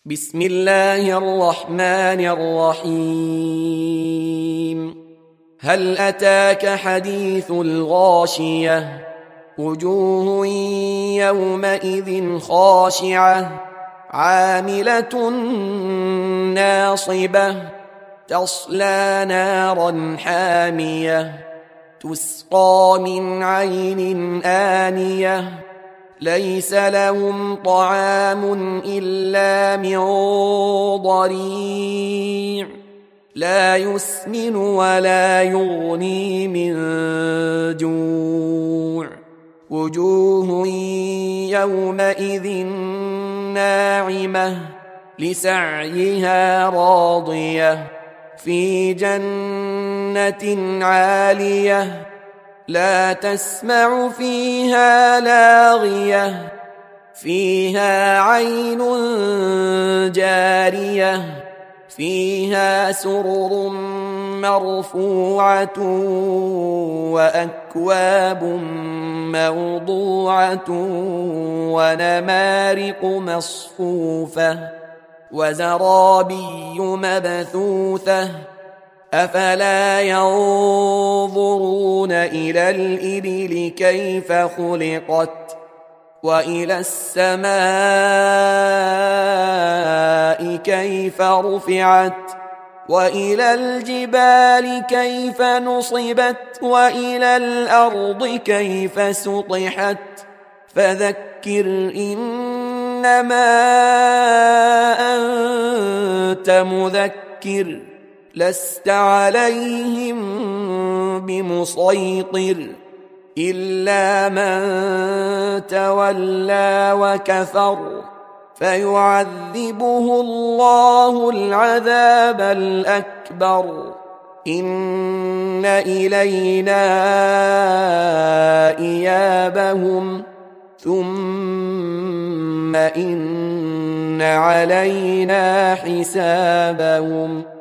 بسم الله الرحمن الرحيم. هل أتاك حديث الغاشية؟ وجوه يومئذ خاشعة عاملة ناصبة تصلى نارا حامية تسقى من عين آنية ليس لهم طعام إلا من ضريع لا يسمن ولا يغني من جوع. وجوه يومئذ ناعمة لسعيها راضية في جنة عالية لا تسمع فيها لاغية فيها عين جارية فيها سرر مرفوعة وأكواب موضوعة ونمارق مصفوفة وزرابي مبثوثة أفلا ينظرون إلى الإبل كيف خلقت وإلى السماء كيف رفعت وإلى الجبال كيف نصبت وإلى الأرض كيف سطحت فذكر إنما أنت مذكر لست عليهم بمسيطر إلا من تولى وكفر فيعذبه الله العذاب الأكبر إن إلينا إيابهم ثم إن علينا حسابهم.